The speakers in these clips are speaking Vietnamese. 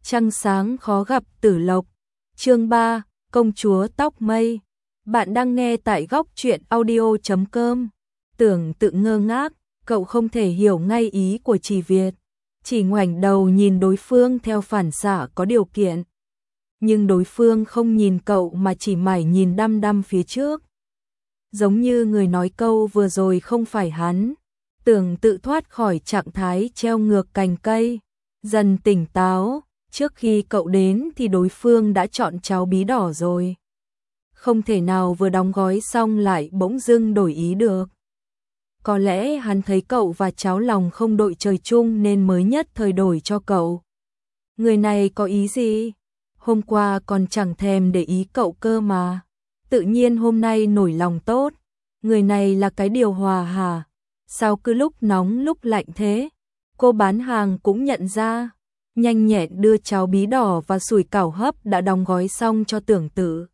Trăng sáng khó gặp Tử Lộc. Chương 3, Công chúa tóc mây. Bạn đang nghe tại góc truyện audio.com. Tưởng Tự ngơ ngác, cậu không thể hiểu ngay ý của Trì Việt, chỉ ngoảnh đầu nhìn đối phương theo phản xạ có điều kiện. Nhưng đối phương không nhìn cậu mà chỉ mải nhìn đăm đăm phía trước. Giống như người nói câu vừa rồi không phải hắn. Tưởng Tự thoát khỏi trạng thái treo ngược cành cây, dần tỉnh táo. Trước khi cậu đến thì đối phương đã chọn cháo bí đỏ rồi. Không thể nào vừa đóng gói xong lại bỗng dưng đổi ý được. Có lẽ hắn thấy cậu và cháo lòng không đội trời chung nên mới nhất thời đổi cho cậu. Người này có ý gì? Hôm qua còn chẳng thèm để ý cậu cơ mà. Tự nhiên hôm nay nổi lòng tốt. Người này là cái điều hòa hả? Sao cứ lúc nóng lúc lạnh thế? Cô bán hàng cũng nhận ra. Nhanh nhẹn đưa cháo bí đỏ và sủi cảo hấp đã đóng gói xong cho Tưởng Tự.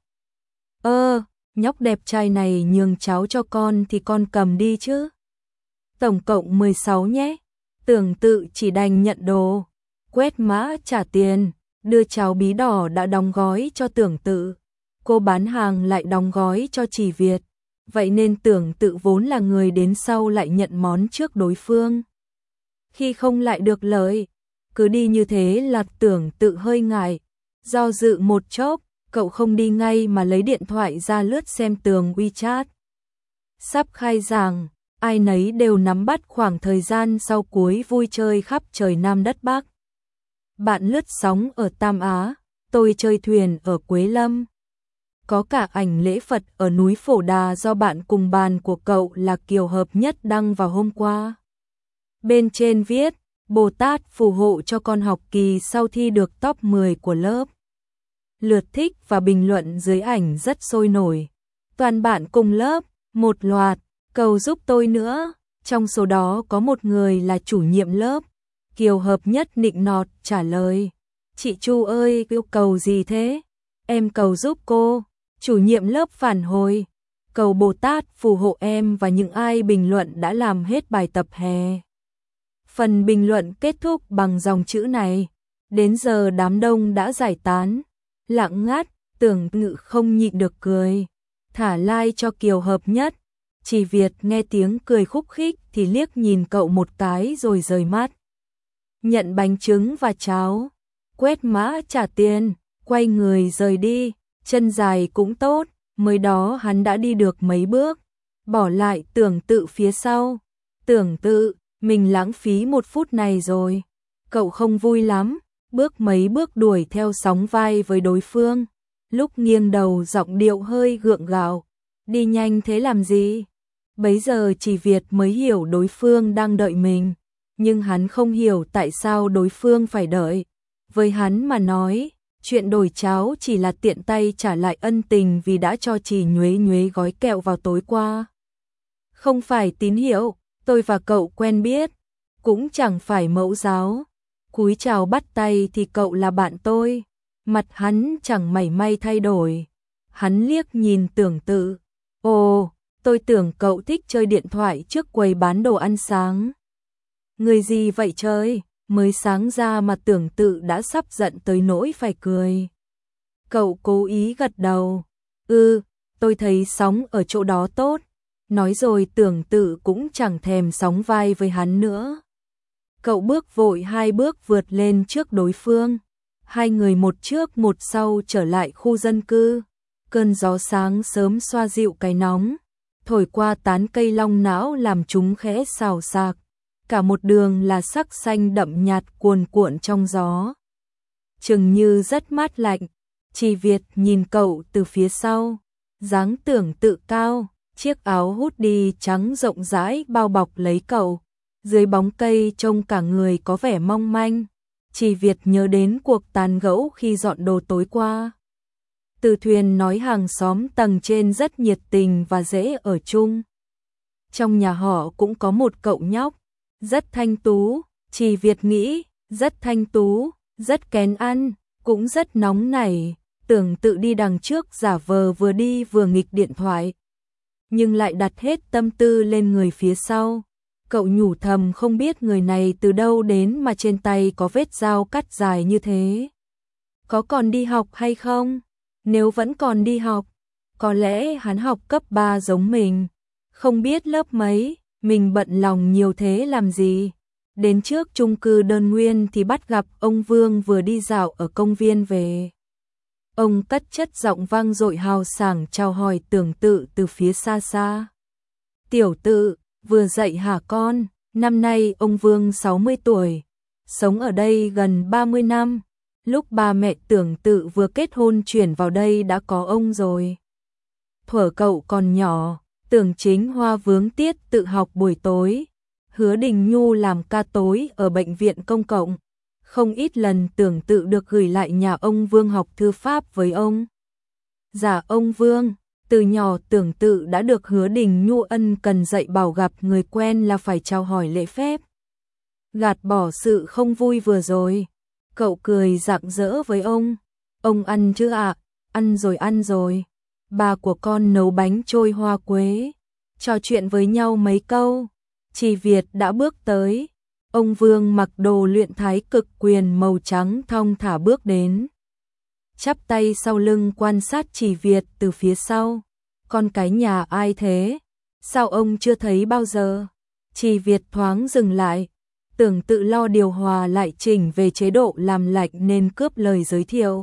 Nhóc đẹp trai này nhường cháo cho con thì con cầm đi chứ. Tổng cộng 16 nhé. Tưởng Tự chỉ đành nhận đồ, quét mã trả tiền, đưa cháo bí đỏ đã đóng gói cho Tưởng Tự. Cô bán hàng lại đóng gói cho Trì Việt. Vậy nên Tưởng Tự vốn là người đến sau lại nhận món trước đối phương. Khi không lại được lời, cứ đi như thế là Tưởng Tự hơi ngại. Do dự một chốc, cậu không đi ngay mà lấy điện thoại ra lướt xem tường WeChat. Sắp khai giảng, ai nấy đều nắm bắt khoảng thời gian sau cuối vui chơi khắp trời Nam đất Bắc. Bạn lướt sóng ở Tam Á, tôi chơi thuyền ở Quế Lâm. Có cả ảnh lễ Phật ở núi Phổ Đà do bạn cùng bàn của cậu là Kiều Hợp Nhất đăng vào hôm qua. Bên trên viết, Bồ Tát phù hộ cho con học kỳ sau thi được top 10 của lớp. Lượt thích và bình luận dưới ảnh rất sôi nổi. Toàn bạn cùng lớp, một loạt, cầu giúp tôi nữa. Trong số đó có một người là chủ nhiệm lớp. Kiều Hợp Nhất nịnh nọt trả lời. Chị Chu ơi, yêu cầu gì thế? Em cầu giúp cô. Chủ nhiệm lớp phản hồi. Cầu Bồ Tát phù hộ em và những ai bình luận đã làm hết bài tập hè. Phần bình luận kết thúc bằng dòng chữ này. Đến giờ đám đông đã giải tán. Lặng ngắt, Tưởng Tự không nhịn được cười. Thả like cho Kiều Hợp Nhất. Trì Việt nghe tiếng cười khúc khích thì liếc nhìn cậu một cái rồi rời mắt. Nhận bánh trứng và cháo, quét mã trả tiền, quay người rời đi. Chân dài cũng tốt, mới đó hắn đã đi được mấy bước, bỏ lại Tưởng Tự phía sau. Tưởng Tự, mình lãng phí 1 phút này rồi. Cậu không vui lắm, bước mấy bước đuổi theo sóng vai với đối phương. Lúc nghiêng đầu giọng điệu hơi gượng gạo. Đi nhanh thế làm gì? Bấy giờ Trì Việt mới hiểu đối phương đang đợi mình. Nhưng hắn không hiểu tại sao đối phương phải đợi. Với hắn mà nói, chuyện đổi cháo chỉ là tiện tay trả lại ân tình vì đã cho Trì Nhuế Nhuế gói kẹo vào tối qua. Không phải tín hiệu, tôi và cậu quen biết, cũng chẳng phải mẫu giáo. Cúi chào bắt tay thì cậu là bạn tôi. Mặt hắn chẳng mảy may thay đổi. Hắn liếc nhìn Tưởng Tự. Ồ, tôi tưởng cậu thích chơi điện thoại trước quầy bán đồ ăn sáng. Người gì vậy trời? Mới sáng ra mà Tưởng Tự đã sắp giận tới nỗi phải cười. Cậu cố ý gật đầu. Tôi thấy sóng ở chỗ đó tốt. Nói rồi Tưởng Tự cũng chẳng thèm sóng vai với hắn nữa. Cậu bước vội 2 bước vượt lên trước đối phương. Hai người một trước một sau trở lại khu dân cư. Cơn gió sáng sớm xoa dịu cái nóng, thổi qua tán cây long não làm chúng khẽ xào xạc. Cả một đường là sắc xanh đậm nhạt cuồn cuộn trong gió. Chừng như rất mát lạnh. Trì Việt nhìn cậu từ phía sau. Dáng Tưởng Tự cao, chiếc áo hoodie trắng rộng rãi bao bọc lấy cậu. Dưới bóng cây trông cả người có vẻ mong manh. Trì Việt nhớ đến cuộc tán gẫu khi dọn đồ tối qua. Từ thuyền nói hàng xóm tầng trên rất nhiệt tình và dễ ở chung. Trong nhà họ cũng có một cậu nhóc, rất thanh tú, Trì Việt nghĩ, rất thanh tú, rất kén ăn, cũng rất nóng nảy. Tưởng Tự đi đằng trước giả vờ vừa đi vừa nghịch điện thoại, nhưng lại đặt hết tâm tư lên người phía sau. Cậu nhủ thầm không biết người này từ đâu đến mà trên tay có vết dao cắt dài như thế. có còn đi học hay không? Nếu vẫn còn đi học, có lẽ hắn học cấp 3 giống mình. Không biết lớp mấy, mình bận lòng nhiều thế làm gì. Đến trước chung cư Đơn Nguyên thì bắt gặp ông Vương vừa đi dạo ở công viên về. Ông cất chất giọng vang dội hào sảng chào hỏi Tưởng Tự từ phía xa xa. Tiểu Tự, vừa dậy hả con? Năm nay ông Vương 60 tuổi, sống ở đây gần 30 năm. Lúc ba mẹ Tưởng Tự vừa kết hôn chuyển vào đây đã có ông rồi. Thuở cậu còn nhỏ, Tưởng Chính Hoa vướng tiết tự học buổi tối. Hứa Đình Nhu làm ca tối ở bệnh viện công cộng. Không ít lần Tưởng Tự được gửi lại nhà ông Vương học thư pháp với ông. Dạ ông Vương, từ nhỏ Tưởng Tự đã được Hứa Đình Nhu ân cần dạy bảo gặp người quen là phải chào hỏi lễ phép. Gạt bỏ sự không vui vừa rồi, cậu cười rạng rỡ với ông. Ông ăn chưa ạ? Ăn rồi. Bà của con nấu bánh trôi hoa quế. Trò chuyện với nhau mấy câu, Trì Việt đã bước tới. Ông Vương mặc đồ luyện thái cực quyền màu trắng thong thả bước đến. Chắp tay sau lưng quan sát Trì Việt từ phía sau. Con cái nhà ai thế? Sao ông chưa thấy bao giờ? Trì Việt thoáng dừng lại. Tưởng Tự lo điều hòa lại chỉnh về chế độ làm lạnh nên cướp lời giới thiệu.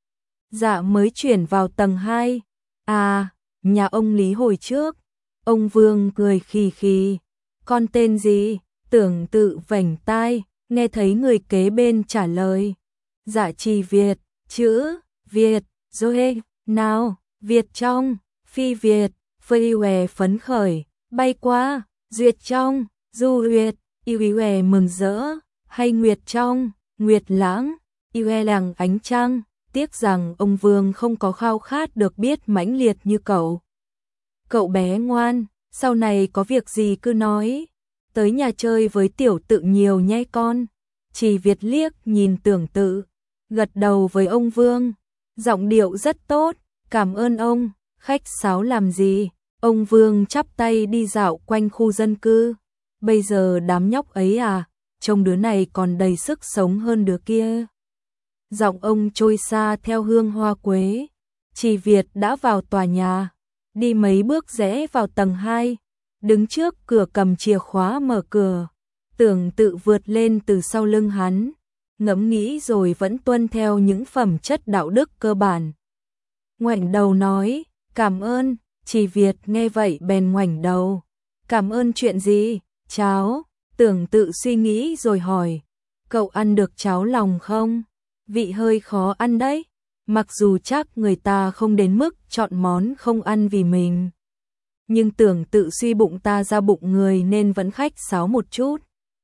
Dạ mới chuyển vào tầng 2. À, nhà ông Lý hồi trước. Ông Vương cười khì khì. Con tên gì? Tưởng Tự vểnh tai, nghe thấy người kế bên trả lời. Dạ Trì Việt, chữ Việt, rồi nào, Việt trong, phi Việt, phơi hòe phấn khởi, bay qua, duyệt trong, du huyệt, yêu hòe mừng rỡ, hay nguyệt trong, nguyệt lãng, yêu hòe làng ánh trăng. Tiếc rằng ông Vương không có khao khát được biết mãnh liệt như cậu. Cậu bé ngoan, sau này có việc gì cứ nói. Tới nhà chơi với Tiểu Tự nhiều nhé con. Trì Việt liếc nhìn Tưởng Tự, gật đầu với ông Vương. Giọng điệu rất tốt, cảm ơn ông, khách sáo làm gì. Ông Vương chắp tay đi dạo quanh khu dân cư. Bây giờ đám nhóc ấy à, trông đứa này còn đầy sức sống hơn đứa kia. Giọng ông trôi xa theo hương hoa quế. Trì Việt đã vào tòa nhà, đi mấy bước rẽ vào tầng 2, đứng trước cửa cầm chìa khóa mở cửa. Tưởng Tự vượt lên từ sau lưng hắn, ngẫm nghĩ rồi vẫn tuân theo những phẩm chất đạo đức cơ bản. Ngoảnh đầu nói, cảm ơn. Trì Việt nghe vậy bèn ngoảnh đầu. Cảm ơn chuyện gì? Cháo. Tưởng Tự suy nghĩ rồi hỏi, cậu ăn được cháo lòng không? Vị hơi khó ăn đấy, mặc dù chắc người ta không đến mức chọn món không ăn vì mình. Nhưng Tưởng Tự suy bụng ta ra bụng người nên vẫn khách sáo một chút.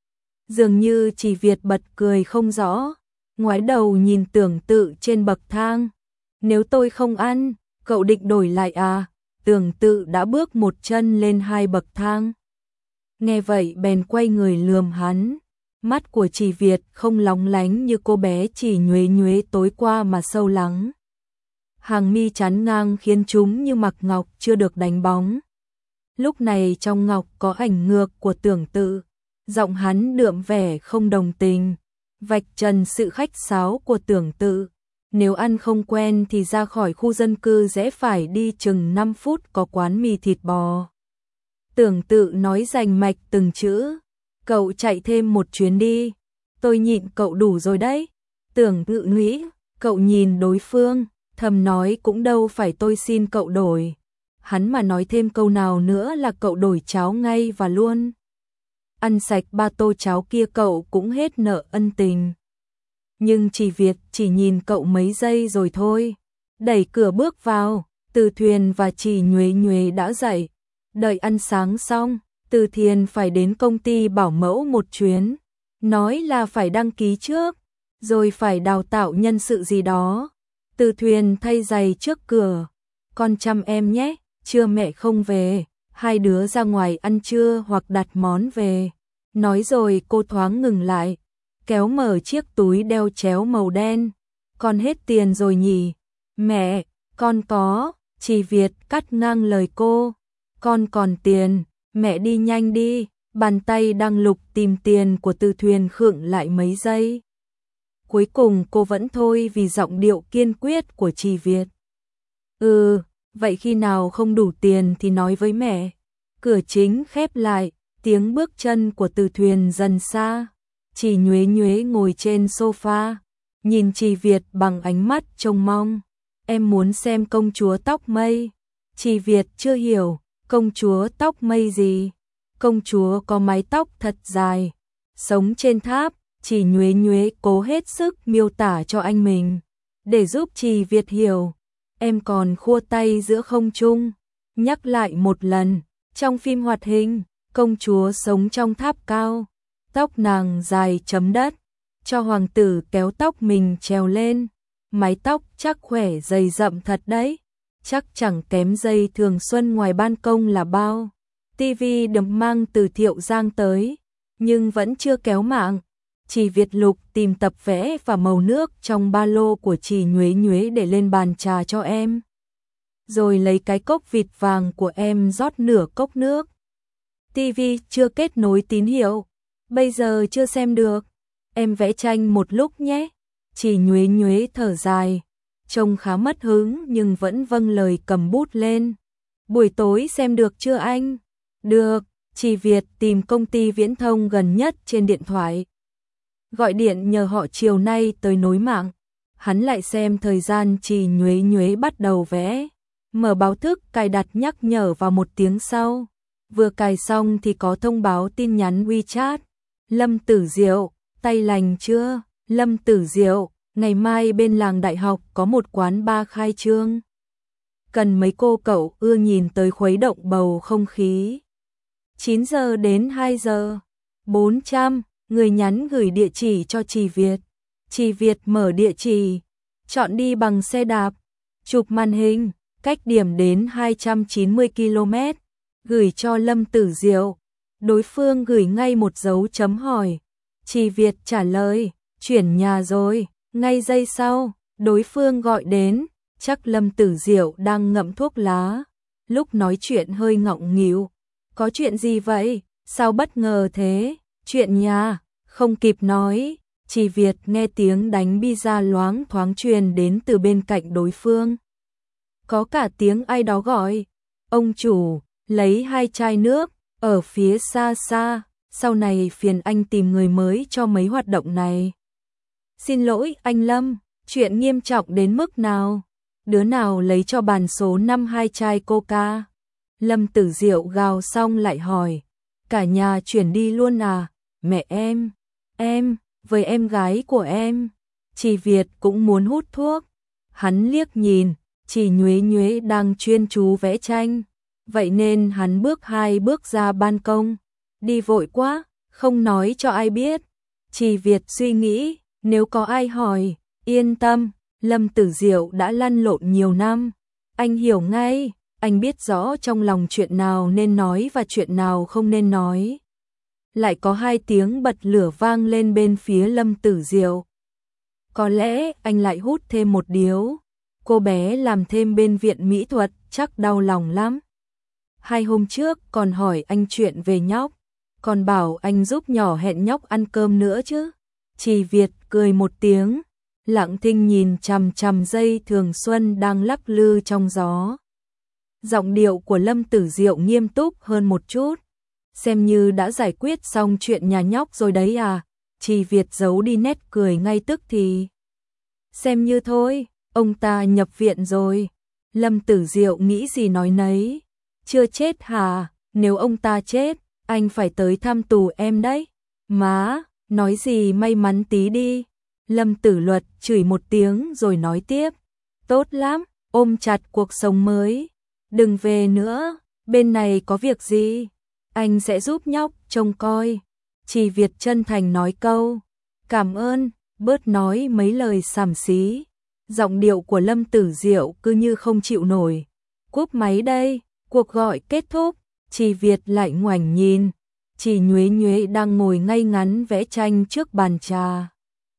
Dường như Trì Việt bật cười không rõ, ngoái đầu nhìn Tưởng Tự trên bậc thang. Nếu tôi không ăn, cậu định đổi lại à? Tưởng Tự đã bước một chân lên 2 bậc thang. Nghe vậy bèn quay người lườm hắn. Mắt của Trì Việt không lóng lánh như cô bé chỉ nhuế nhuế tối qua mà sâu lắng. Hàng mi chắn ngang khiến chúng như mặc ngọc chưa được đánh bóng. Lúc này trong ngọc có ảnh ngược của Tưởng Tự. Giọng hắn đượm vẻ không đồng tình, vạch trần sự khách sáo của Tưởng Tự. Nếu ăn không quen thì ra khỏi khu dân cư rẽ phải đi chừng 5 phút có quán mì thịt bò. Tưởng Tự nói rành mạch từng chữ. Cậu chạy thêm một chuyến đi, tôi nhịn cậu đủ rồi đấy. Tưởng Tự nghĩ, cậu nhìn đối phương, thầm nói cũng đâu phải tôi xin cậu đổi. Hắn mà nói thêm câu nào nữa là cậu đổi cháo ngay và luôn. Ăn sạch 3 tô cháo kia cậu cũng hết nợ ân tình. Nhưng Trì Việt chỉ nhìn cậu mấy giây rồi thôi. Đẩy cửa bước vào, Từ Thuyền và Trì Nhuế Nhuế đã dậy. Đợi ăn sáng xong, Từ Thiền phải đến công ty bảo mẫu một chuyến. Nói là phải đăng ký trước, rồi phải đào tạo nhân sự gì đó. Từ Thuyền thay giày trước cửa. Con chăm em nhé, trưa mẹ không về, hai đứa ra ngoài ăn trưa hoặc đặt món về. Nói rồi cô thoáng ngừng lại, kéo mở chiếc túi đeo chéo màu đen. Con hết tiền rồi nhỉ? Mẹ, con có. Trì Việt cắt ngang lời cô. Con còn tiền, mẹ đi nhanh đi. Bàn tay đang lục tìm tiền của Từ Thuyền khựng lại mấy giây. Cuối cùng cô vẫn thôi vì giọng điệu kiên quyết của Trì Việt. Vậy khi nào không đủ tiền thì nói với mẹ. Cửa chính khép lại, tiếng bước chân của Từ Thuyền dần xa. Trì Nhuế Nhuế ngồi trên sofa, nhìn Trì Việt bằng ánh mắt trông mong. Em muốn xem công chúa tóc mây. Trì Việt chưa hiểu, công chúa tóc mây gì? Công chúa có mái tóc thật dài, sống trên tháp. Trì Nhuế Nhuế cố hết sức miêu tả cho anh mình, để giúp Trì Việt hiểu. Em còn khua tay giữa không trung, nhắc lại một lần, trong phim hoạt hình, công chúa sống trong tháp cao, tóc nàng dài chấm đất, cho hoàng tử kéo tóc mình trèo lên, mái tóc chắc khỏe dày rậm thật đấy, chắc chẳng kém dây thường xuân ngoài ban công là bao. TV đầm mang từ Thiệu Giang tới, nhưng vẫn chưa kéo mạng. Trì Việt lục tìm tập vẽ và màu nước trong ba lô của Trì Nhuế Nhuế để lên bàn trà cho em. Rồi lấy cái cốc vịt vàng của em rót nửa cốc nước. TV chưa kết nối tín hiệu, bây giờ chưa xem được. Em vẽ tranh một lúc nhé. Trì Nhuế Nhuế thở dài, trông khá mất hứng nhưng vẫn vâng lời cầm bút lên. Buổi tối xem được chưa anh? Được. Trì Việt tìm công ty viễn thông gần nhất trên điện thoại. Gọi điện nhờ họ chiều nay tới nối mạng. Hắn lại xem thời gian Trì Nhuế Nhuế bắt đầu vẽ. Mở báo thức cài đặt nhắc nhở vào 1 tiếng sau. Vừa cài xong thì có thông báo tin nhắn WeChat. Lâm Tử Diệu, tay lành chưa? Lâm Tử Diệu, ngày mai bên làng đại học có một quán bar khai trương. Cần mấy cô cậu ưa nhìn tới khuấy động bầu không khí. 9 giờ đến 2 giờ. 400. Người nhắn gửi địa chỉ cho Trì Việt. Trì Việt mở địa chỉ, chọn đi bằng xe đạp, chụp màn hình, cách điểm đến 290 km, gửi cho Lâm Tử Diệu. Đối phương gửi ngay một dấu chấm hỏi. Trì Việt trả lời, chuyển nhà rồi. Ngay giây sau, đối phương gọi đến, chắc Lâm Tử Diệu đang ngậm thuốc lá. Lúc nói chuyện hơi ngọng nghịu. Có chuyện gì vậy? Sao bất ngờ thế? Chuyện nhà, không kịp nói, Trì Việt nghe tiếng đánh pizza loáng thoáng truyền đến từ bên cạnh đối phương. Có cả tiếng ai đó gọi, ông chủ, lấy 2 chai nước, ở phía xa xa, sau này phiền anh tìm người mới cho mấy hoạt động này. Xin lỗi anh Lâm, chuyện nghiêm trọng đến mức nào? Đứa nào lấy cho bàn số 5 2 chai coca? Lâm Tử Diệu gào xong lại hỏi, cả nhà chuyển đi luôn à? Mẹ em, với em gái của em. Trì Việt cũng muốn hút thuốc. Hắn liếc nhìn, Trì Nhuế Nhuế đang chuyên chú vẽ tranh. Vậy nên hắn bước 2 bước ra ban công. Đi vội quá, không nói cho ai biết. Trì Việt suy nghĩ, nếu có ai hỏi, yên tâm, Lâm Tử Diệu đã lăn lộn nhiều năm. Anh hiểu ngay, anh biết rõ trong lòng chuyện nào nên nói và chuyện nào không nên nói. Lại có 2 tiếng bật lửa vang lên bên phía Lâm Tử Diệu. Có lẽ anh lại hút thêm một điếu. Cô bé làm thêm bên viện mỹ thuật chắc đau lòng lắm. 2 hôm trước còn hỏi anh chuyện về nhóc, còn bảo anh giúp nhỏ hẹn nhóc ăn cơm nữa chứ. Trì Việt cười một tiếng, lặng thinh nhìn chằm chằm dây thường xuân đang lắc lư trong gió. Giọng điệu của Lâm Tử Diệu nghiêm túc hơn một chút. Xem như đã giải quyết xong chuyện nhà nhóc rồi đấy à? Trì Việt giấu đi nét cười ngay tức thì. Xem như thôi, ông ta nhập viện rồi. Lâm Tử Diệu nghĩ gì nói nấy. Chưa chết hả? Nếu ông ta chết, anh phải tới thăm tù em đấy. Má, nói gì may mắn tí đi. Lâm Tử Luật chửi một tiếng rồi nói tiếp. Tốt lắm, ôm chặt cuộc sống mới. Đừng về nữa, bên này có việc gì? Anh sẽ giúp nhóc trông coi. Trì Việt chân thành nói câu. Cảm ơn, bớt nói mấy lời xàm xí. Giọng điệu của Lâm Tử Diệu cứ như không chịu nổi. Cúp máy đây, cuộc gọi kết thúc. Trì Việt lại ngoảnh nhìn. Trì Nhuế Nhuế đang ngồi ngay ngắn vẽ tranh trước bàn trà.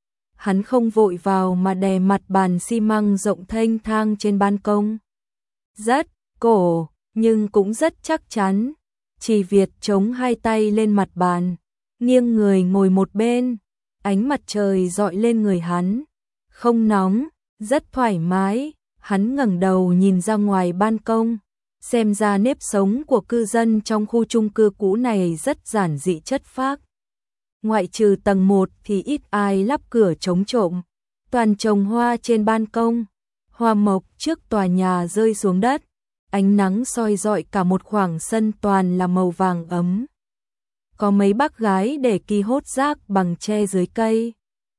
Hắn không vội vào mà đè mặt bàn xi măng rộng thênh thang trên ban công. Rất cổ, nhưng cũng rất chắc chắn. Trì Việt chống 2 tay lên mặt bàn, nghiêng người ngồi một bên. ánh mặt trời rọi lên người hắn, không nóng, rất thoải mái. Hắn ngẩng đầu nhìn ra ngoài ban công, xem ra nếp sống của cư dân trong khu chung cư cũ này rất giản dị chất phác. Ngoại trừ tầng 1 thì ít ai lắp cửa chống trộm, toàn trồng hoa trên ban công, hoa mộc trước tòa nhà rơi xuống đất, ánh nắng soi rọi cả một khoảng sân toàn là màu vàng ấm. Có mấy bác gái để ki hốt rác bằng tre dưới cây,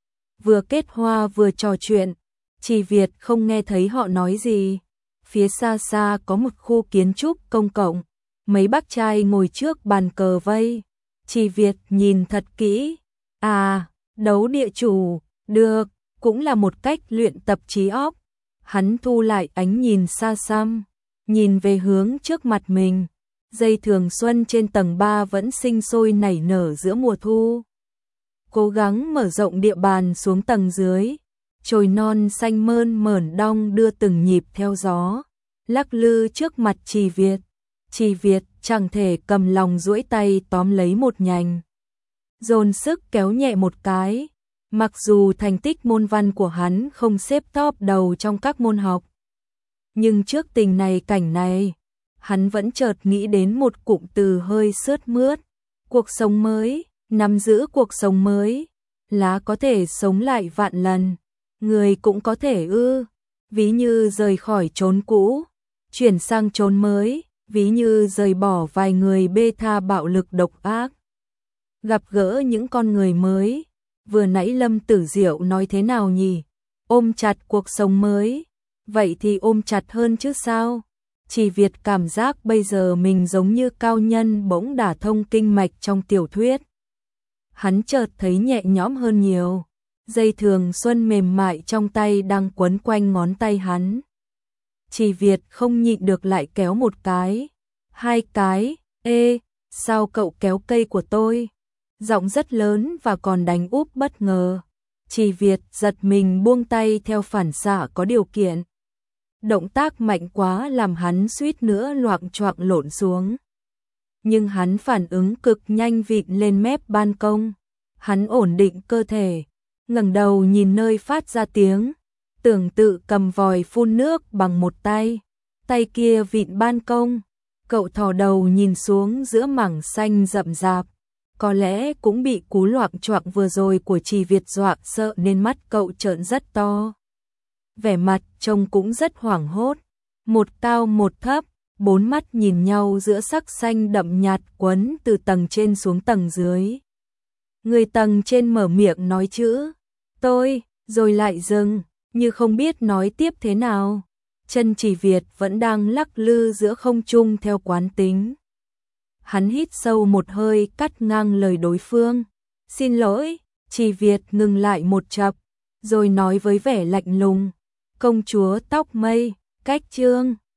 vừa kết hoa vừa trò chuyện. Chị Việt không nghe thấy họ nói gì. Phía xa xa có một khu kiến trúc công cộng, mấy bác trai ngồi trước bàn cờ vây. Chị Việt nhìn thật kỹ. À, đấu địa chủ, được, cũng là một cách luyện tập trí óc. Hắn thu lại ánh nhìn xa xăm, nhìn về hướng trước mặt mình. Dây thường xuân trên tầng 3 vẫn sinh sôi nảy nở giữa mùa thu. Cố gắng mở rộng địa bàn xuống tầng dưới. Chồi non xanh mơn mởn đong đưa từng nhịp theo gió, lắc lư trước mặt Trì Việt. Trì Việt chẳng thể cầm lòng duỗi tay tóm lấy một nhành, dồn sức kéo nhẹ một cái. Mặc dù thành tích môn văn của hắn không xếp top đầu trong các môn học, nhưng trước tình này cảnh này, hắn vẫn chợt nghĩ đến một cụm từ hơi sướt mướt. Cuộc sống mới, nắm giữ cuộc sống mới, lá có thể sống lại vạn lần. Người cũng có thể ví như rời khỏi chốn cũ, chuyển sang chốn mới, ví như rời bỏ vài người bê tha bạo lực độc ác. Gặp gỡ những con người mới, vừa nãy Lâm Tử Diệu nói thế nào nhỉ? Ôm chặt cuộc sống mới, vậy thì ôm chặt hơn chứ sao? Chỉ Việt cảm giác bây giờ mình giống như cao nhân bỗng đả thông kinh mạch trong tiểu thuyết. Hắn chợt thấy nhẹ nhõm hơn nhiều. Dây thường xuân mềm mại trong tay đang quấn quanh ngón tay hắn. Chỉ Việt không nhịn được lại kéo một cái, hai cái. Ê, sao cậu kéo cây của tôi? Giọng rất lớn và còn đánh úp bất ngờ. Chỉ Việt giật mình buông tay theo phản xạ có điều kiện. Động tác mạnh quá làm hắn suýt nữa loạng choạng lộn xuống. Nhưng hắn phản ứng cực nhanh vịn lên mép ban công. Hắn ổn định cơ thể, ngẩng đầu nhìn nơi phát ra tiếng, tưởng tự cầm vòi phun nước bằng một tay, tay kia vịn ban công. Cậu thò đầu nhìn xuống giữa mảng xanh rậm rạp, có lẽ cũng bị cú loạng choạng vừa rồi của Trì Việt dọa sợ nên mắt cậu trợn rất to. Vẻ mặt trông cũng rất hoảng hốt, một cao một thấp, bốn mắt nhìn nhau giữa sắc xanh đậm nhạt quấn từ tầng trên xuống tầng dưới. Người tầng trên mở miệng nói chữ tôi, rồi lại dừng, như không biết nói tiếp thế nào. Chân Trì Việt vẫn đang lắc lư giữa không trung theo quán tính. Hắn hít sâu một hơi cắt ngang lời đối phương. Xin lỗi. Trì Việt ngừng lại một chập, rồi nói với vẻ lạnh lùng. Công chúa tóc mây, cách chương.